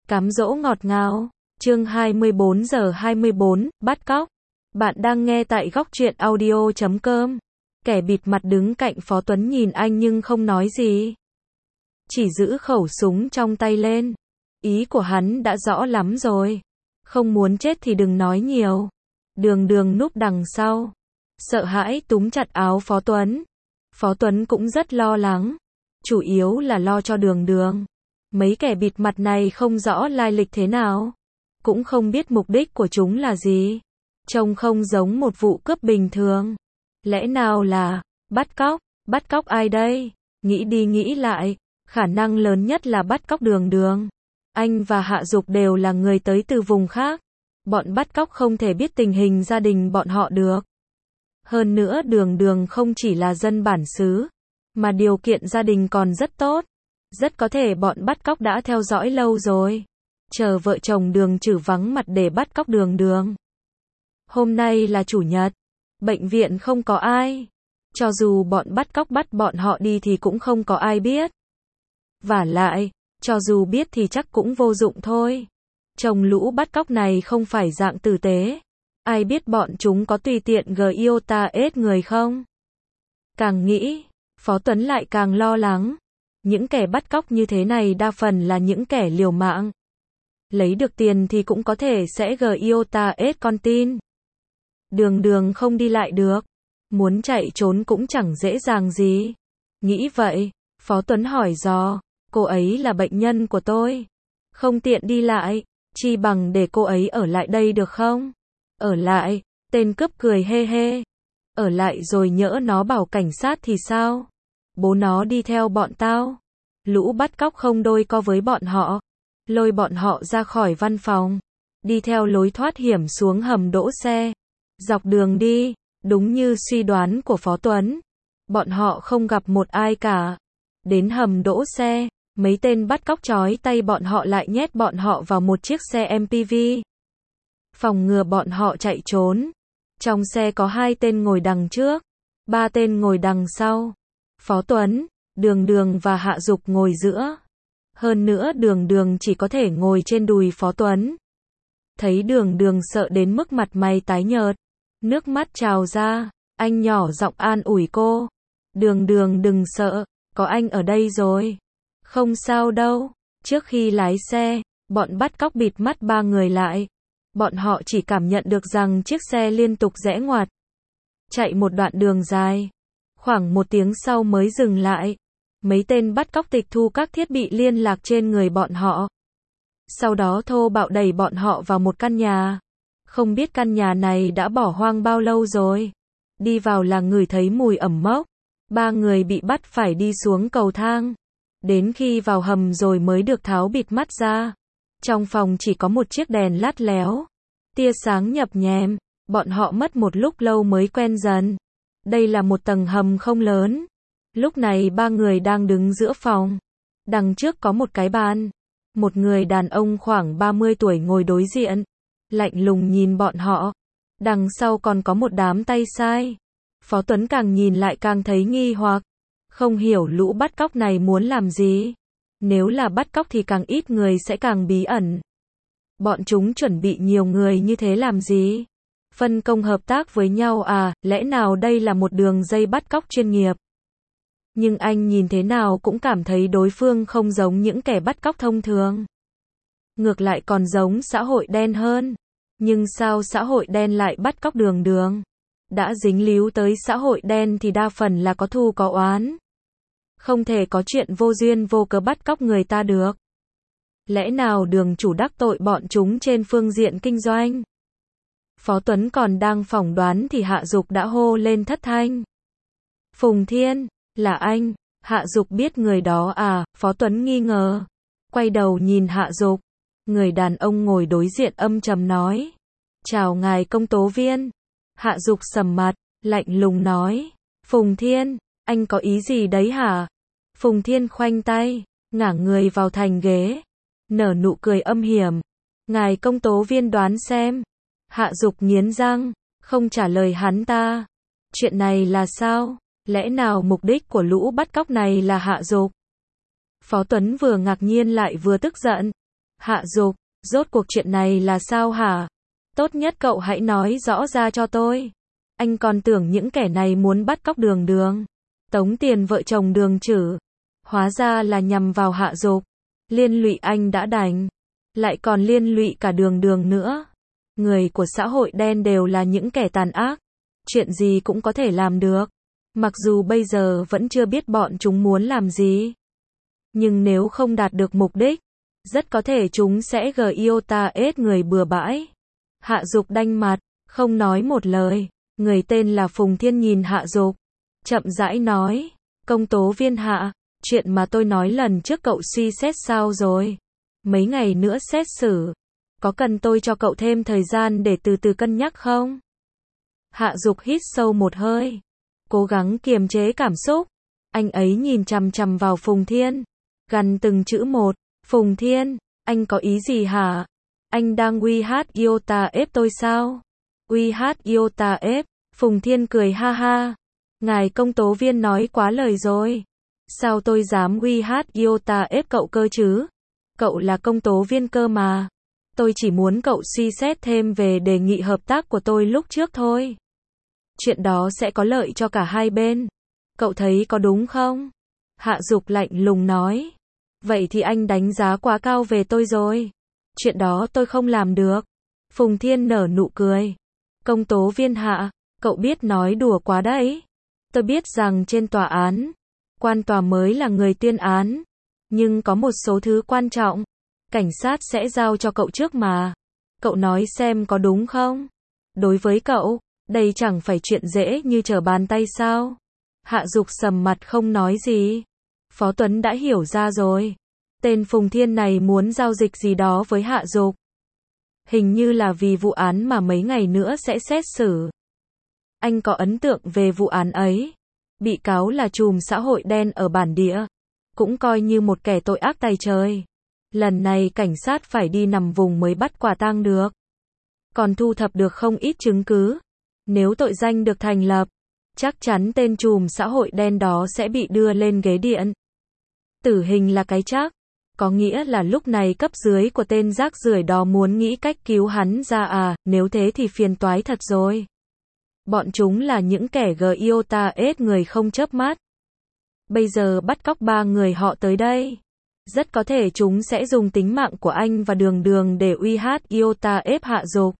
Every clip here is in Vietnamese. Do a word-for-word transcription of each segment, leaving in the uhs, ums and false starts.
Cám dỗ ngọt ngào. Chương hai mươi bốn giờ hai mươi bốn, bắt cóc. Bạn đang nghe tại góc truyện audio chấm com. Kẻ bịt mặt đứng cạnh Phó Tuấn nhìn anh nhưng không nói gì. Chỉ giữ khẩu súng trong tay lên. Ý của hắn đã rõ lắm rồi. Không muốn chết thì đừng nói nhiều. Đường Đường núp đằng sau. Sợ hãi túm chặt áo Phó Tuấn. Phó Tuấn cũng rất lo lắng. Chủ yếu là lo cho Đường Đường. Mấy kẻ bịt mặt này không rõ lai lịch thế nào. Cũng không biết mục đích của chúng là gì. Trông không giống một vụ cướp bình thường. Lẽ nào là bắt cóc? Bắt cóc ai đây? Nghĩ đi nghĩ lại, khả năng lớn nhất là bắt cóc Đường Đường. Anh và Hạ Dục đều là người tới từ vùng khác. Bọn bắt cóc không thể biết tình hình gia đình bọn họ được. Hơn nữa Đường Đường không chỉ là dân bản xứ, mà điều kiện gia đình còn rất tốt. Rất có thể bọn bắt cóc đã theo dõi lâu rồi. Chờ vợ chồng Đường Trử vắng mặt để bắt cóc Đường Đường. Hôm nay là chủ nhật. Bệnh viện không có ai. Cho dù bọn bắt cóc bắt bọn họ đi thì cũng không có ai biết. Vả lại, cho dù biết thì chắc cũng vô dụng thôi. Chồng lũ bắt cóc này không phải dạng tử tế. Ai biết bọn chúng có tùy tiện gờ yêu ta ết người không? Càng nghĩ, Phó Tuấn lại càng lo lắng. Những kẻ bắt cóc như thế này đa phần là những kẻ liều mạng. Lấy được tiền thì cũng có thể sẽ gờ yêu ta ết con tin. Đường Đường không đi lại được. Muốn chạy trốn cũng chẳng dễ dàng gì. Nghĩ vậy, Phó Tuấn hỏi dò. Cô ấy là bệnh nhân của tôi. Không tiện đi lại. Chi bằng để cô ấy ở lại đây được không? Ở lại, tên cướp cười hê hê. Ở lại rồi nhỡ nó bảo cảnh sát thì sao? Bố nó đi theo bọn tao. Lũ bắt cóc không đôi co với bọn họ. Lôi bọn họ ra khỏi văn phòng. Đi theo lối thoát hiểm xuống hầm đỗ xe. Dọc đường đi, đúng như suy đoán của Phó Tuấn. Bọn họ không gặp một ai cả. Đến hầm đỗ xe, mấy tên bắt cóc trói tay bọn họ lại nhét bọn họ vào một chiếc xe em pê vê. Phòng ngừa bọn họ chạy trốn. Trong xe có hai tên ngồi đằng trước, ba tên ngồi đằng sau. Phó Tuấn, Đường Đường và Hạ Dục ngồi giữa. Hơn nữa Đường Đường chỉ có thể ngồi trên đùi Phó Tuấn. Thấy Đường Đường sợ đến mức mặt mày tái nhợt, nước mắt trào ra, anh nhỏ giọng an ủi cô. Đường Đường đừng sợ, có anh ở đây rồi. Không sao đâu. Trước khi lái xe, bọn bắt cóc bịt mắt ba người lại. Bọn họ chỉ cảm nhận được rằng chiếc xe liên tục rẽ ngoặt. Chạy một đoạn đường dài. Khoảng một tiếng sau mới dừng lại. Mấy tên bắt cóc tịch thu các thiết bị liên lạc trên người bọn họ. Sau đó thô bạo đẩy bọn họ vào một căn nhà. Không biết căn nhà này đã bỏ hoang bao lâu rồi. Đi vào là ngửi thấy mùi ẩm mốc. Ba người bị bắt phải đi xuống cầu thang. Đến khi vào hầm rồi mới được tháo bịt mắt ra. Trong phòng chỉ có một chiếc đèn lắt léo. Tia sáng nhập nhèm. Bọn họ mất một lúc lâu mới quen dần. Đây là một tầng hầm không lớn. Lúc này ba người đang đứng giữa phòng. Đằng trước có một cái bàn. Một người đàn ông khoảng ba mươi tuổi ngồi đối diện. Lạnh lùng nhìn bọn họ. Đằng sau còn có một đám tay sai. Phó Tuấn càng nhìn lại càng thấy nghi hoặc. Không hiểu lũ bắt cóc này muốn làm gì. Nếu là bắt cóc thì càng ít người sẽ càng bí ẩn. Bọn chúng chuẩn bị nhiều người như thế làm gì? Phân công hợp tác với nhau à, lẽ nào đây là một đường dây bắt cóc chuyên nghiệp? Nhưng anh nhìn thế nào cũng cảm thấy đối phương không giống những kẻ bắt cóc thông thường. Ngược lại còn giống xã hội đen hơn. Nhưng sao xã hội đen lại bắt cóc Đường Đường? Đã dính líu tới xã hội đen thì đa phần là có thù có oán. Không thể có chuyện vô duyên vô cớ bắt cóc người ta được. Lẽ nào Đường chủ đắc tội bọn chúng trên phương diện kinh doanh? Phó Tuấn còn đang phỏng đoán thì Hạ Dục đã hô lên thất thanh. Phùng Thiên, là anh? Hạ Dục biết người đó à? Phó Tuấn nghi ngờ. Quay đầu nhìn Hạ Dục. Người đàn ông ngồi đối diện âm trầm nói. Chào ngài công tố viên. Hạ Dục sầm mặt, lạnh lùng nói. Phùng Thiên, anh có ý gì đấy hả? Phùng Thiên khoanh tay, ngả người vào thành ghế. Nở nụ cười âm hiểm. Ngài công tố viên đoán xem. Hạ Dục nghiến răng, không trả lời hắn ta. Chuyện này là sao? Lẽ nào mục đích của lũ bắt cóc này là Hạ Dục? Phó Tuấn vừa ngạc nhiên lại vừa tức giận. Hạ Dục, rốt cuộc chuyện này là sao hả? Tốt nhất cậu hãy nói rõ ra cho tôi. Anh còn tưởng những kẻ này muốn bắt cóc Đường Đường, tống tiền vợ chồng Đường Trử. Hóa ra là nhằm vào Hạ Dục. Liên lụy anh đã đành, lại còn liên lụy cả Đường Đường nữa. Người của xã hội đen đều là những kẻ tàn ác, chuyện gì cũng có thể làm được. Mặc dù bây giờ vẫn chưa biết bọn chúng muốn làm gì, nhưng nếu không đạt được mục đích, rất có thể chúng sẽ giota ết người bừa bãi. Hạ Dục đanh mặt, không nói một lời. Người tên là Phùng Thiên nhìn Hạ Dục, chậm rãi nói, công tố viên Hạ, chuyện mà tôi nói lần trước cậu suy xét sao rồi? Mấy ngày nữa xét xử, có cần tôi cho cậu thêm thời gian để từ từ cân nhắc không? Hạ Dục hít sâu một hơi, cố gắng kiềm chế cảm xúc. Anh ấy nhìn chằm chằm vào Phùng Thiên, gằn từng chữ một. Phùng Thiên, anh có ý gì hả? Anh đang uy hát iota ép tôi sao? Uy hát iota ép, Phùng Thiên cười ha ha. Ngài công tố viên nói quá lời rồi. Sao tôi dám uy hát iota ép cậu cơ chứ? Cậu là công tố viên cơ mà. Tôi chỉ muốn cậu suy xét thêm về đề nghị hợp tác của tôi lúc trước thôi. Chuyện đó sẽ có lợi cho cả hai bên. Cậu thấy có đúng không? Hạ Dục lạnh lùng nói. Vậy thì anh đánh giá quá cao về tôi rồi. Chuyện đó tôi không làm được. Phùng Thiên nở nụ cười. Công tố viên Hạ, cậu biết nói đùa quá đấy. Tôi biết rằng trên tòa án, quan tòa mới là người tuyên án. Nhưng có một số thứ quan trọng, cảnh sát sẽ giao cho cậu trước mà. Cậu nói xem có đúng không? Đối với cậu, đây chẳng phải chuyện dễ như trở bàn tay sao? Hạ Dục sầm mặt không nói gì. Phó Tuấn đã hiểu ra rồi. Tên Phùng Thiên này muốn giao dịch gì đó với Hạ Dục. Hình như là vì vụ án mà mấy ngày nữa sẽ xét xử. Anh có ấn tượng về vụ án ấy. Bị cáo là trùm xã hội đen ở bản địa, cũng coi như một kẻ tội ác tày trời. Lần này cảnh sát phải đi nằm vùng mới bắt quả tang được. Còn thu thập được không ít chứng cứ. Nếu tội danh được thành lập, chắc chắn tên trùm xã hội đen đó sẽ bị đưa lên ghế điện. Tử hình là cái chắc. Có nghĩa là lúc này cấp dưới của tên rác rưởi đó muốn nghĩ cách cứu hắn ra à, nếu thế thì phiền toái thật rồi. Bọn chúng là những kẻ giota ết người không chớp mắt. Bây giờ bắt cóc ba người họ tới đây. Rất có thể chúng sẽ dùng tính mạng của anh và Đường Đường để uy hát iota ép Hạ Dục.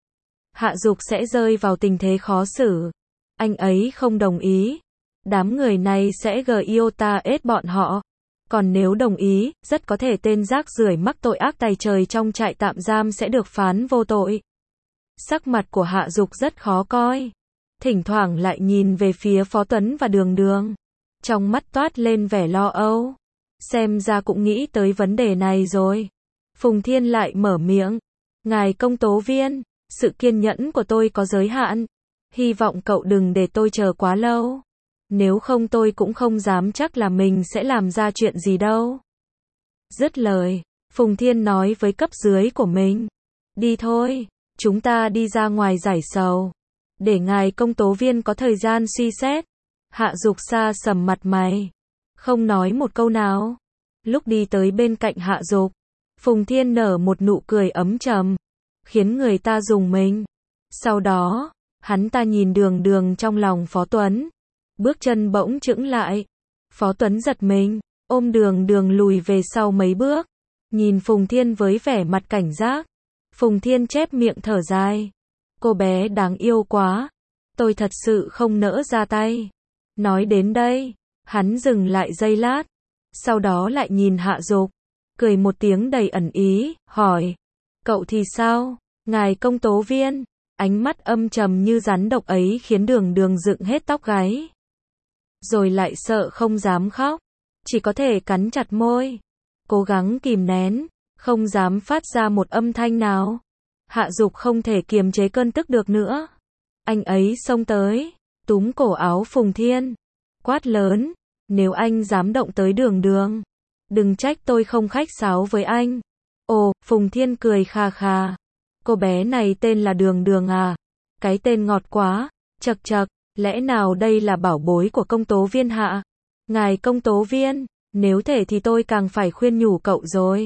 Hạ Dục sẽ rơi vào tình thế khó xử. Anh ấy không đồng ý. Đám người này sẽ giota ết bọn họ. Còn nếu đồng ý, rất có thể tên rác rưởi mắc tội ác tày trời trong trại tạm giam sẽ được phán vô tội. Sắc mặt của Hạ Dục rất khó coi. Thỉnh thoảng lại nhìn về phía Phó Tuấn và Đường Đường. Trong mắt toát lên vẻ lo âu. Xem ra cũng nghĩ tới vấn đề này rồi. Phùng Thiên lại mở miệng. Ngài công tố viên, sự kiên nhẫn của tôi có giới hạn. Hy vọng cậu đừng để tôi chờ quá lâu. Nếu không tôi cũng không dám chắc là mình sẽ làm ra chuyện gì đâu. Dứt lời, Phùng Thiên nói với cấp dưới của mình. Đi thôi, chúng ta đi ra ngoài giải sầu. Để ngài công tố viên có thời gian suy xét. Hạ Dục sa sầm mặt mày. Không nói một câu nào. Lúc đi tới bên cạnh Hạ Dục, Phùng Thiên nở một nụ cười ấm trầm, khiến người ta rùng mình. Sau đó, hắn ta nhìn Đường Đường trong lòng Phó Tuấn. Bước chân bỗng chững lại. Phó Tuấn giật mình, ôm Đường Đường lùi về sau mấy bước. Nhìn Phùng Thiên với vẻ mặt cảnh giác. Phùng Thiên chép miệng thở dài. Cô bé đáng yêu quá. Tôi thật sự không nỡ ra tay. Nói đến đây, hắn dừng lại giây lát. Sau đó lại nhìn Hạ Dục. Cười một tiếng đầy ẩn ý, hỏi. Cậu thì sao, ngài công tố viên? Ánh mắt âm trầm như rắn độc ấy khiến Đường Đường dựng hết tóc gáy. Rồi lại sợ không dám khóc. Chỉ có thể cắn chặt môi. Cố gắng kìm nén. Không dám phát ra một âm thanh nào. Hạ Dục không thể kiềm chế cơn tức được nữa. Anh ấy xông tới. Túm cổ áo Phùng Thiên. Quát lớn. Nếu anh dám động tới Đường Đường, đừng trách tôi không khách sáo với anh. Ồ, Phùng Thiên cười khà khà. Cô bé này tên là Đường Đường à? Cái tên ngọt quá. Chậc chậc, lẽ nào đây là bảo bối của công tố viên Hạ? Ngài công tố viên, nếu thể thì tôi càng phải khuyên nhủ cậu rồi.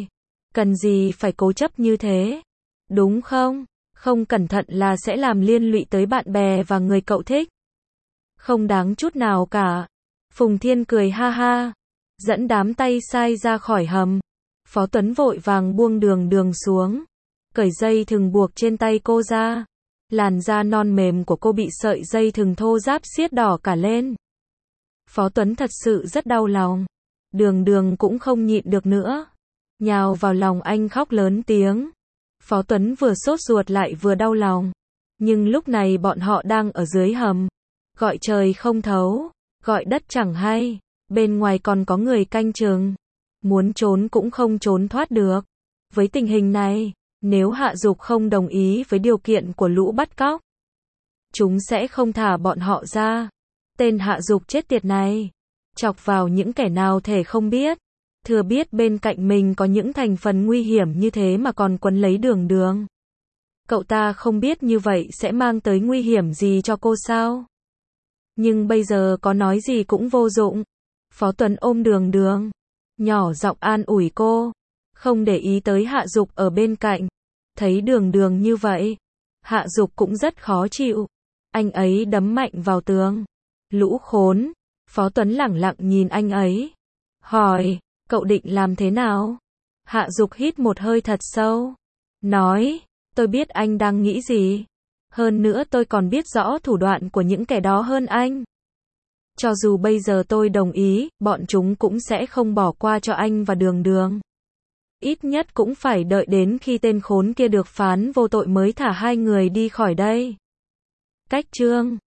Cần gì phải cố chấp như thế? Đúng không? Không cẩn thận là sẽ làm liên lụy tới bạn bè và người cậu thích. Không đáng chút nào cả. Phùng Thiên cười ha ha, dẫn đám tay sai ra khỏi hầm. Phó Tuấn vội vàng buông Đường Đường xuống, cởi dây thừng buộc trên tay cô ra. Làn da non mềm của cô bị sợi dây thừng thô ráp siết đỏ cả lên. Phó Tuấn thật sự rất đau lòng. Đường Đường cũng không nhịn được nữa, nhào vào lòng anh khóc lớn tiếng. Phó Tuấn vừa sốt ruột lại vừa đau lòng. Nhưng lúc này bọn họ đang ở dưới hầm. Gọi trời không thấu, gọi đất chẳng hay. Bên ngoài còn có người canh chừng. Muốn trốn cũng không trốn thoát được. Với tình hình này, nếu Hạ Dục không đồng ý với điều kiện của lũ bắt cóc, chúng sẽ không thả bọn họ ra. Tên Hạ Dục chết tiệt này, chọc vào những kẻ nào thể không biết. Thừa biết bên cạnh mình có những thành phần nguy hiểm như thế mà còn quấn lấy Đường Đường. Cậu ta không biết như vậy sẽ mang tới nguy hiểm gì cho cô sao? Nhưng bây giờ có nói gì cũng vô dụng. Phó Tuấn ôm Đường Đường, nhỏ giọng an ủi cô, không để ý tới Hạ Dục ở bên cạnh. Thấy Đường Đường như vậy, Hạ Dục cũng rất khó chịu. Anh ấy đấm mạnh vào tường. Lũ khốn. Phó Tuấn lẳng lặng nhìn anh ấy, hỏi, cậu định làm thế nào? Hạ Dục hít một hơi thật sâu, nói, tôi biết anh đang nghĩ gì. Hơn nữa tôi còn biết rõ thủ đoạn của những kẻ đó hơn anh. Cho dù bây giờ tôi đồng ý, bọn chúng cũng sẽ không bỏ qua cho anh và Đường Đường. Ít nhất cũng phải đợi đến khi tên khốn kia được phán vô tội mới thả hai người đi khỏi đây. Cách chương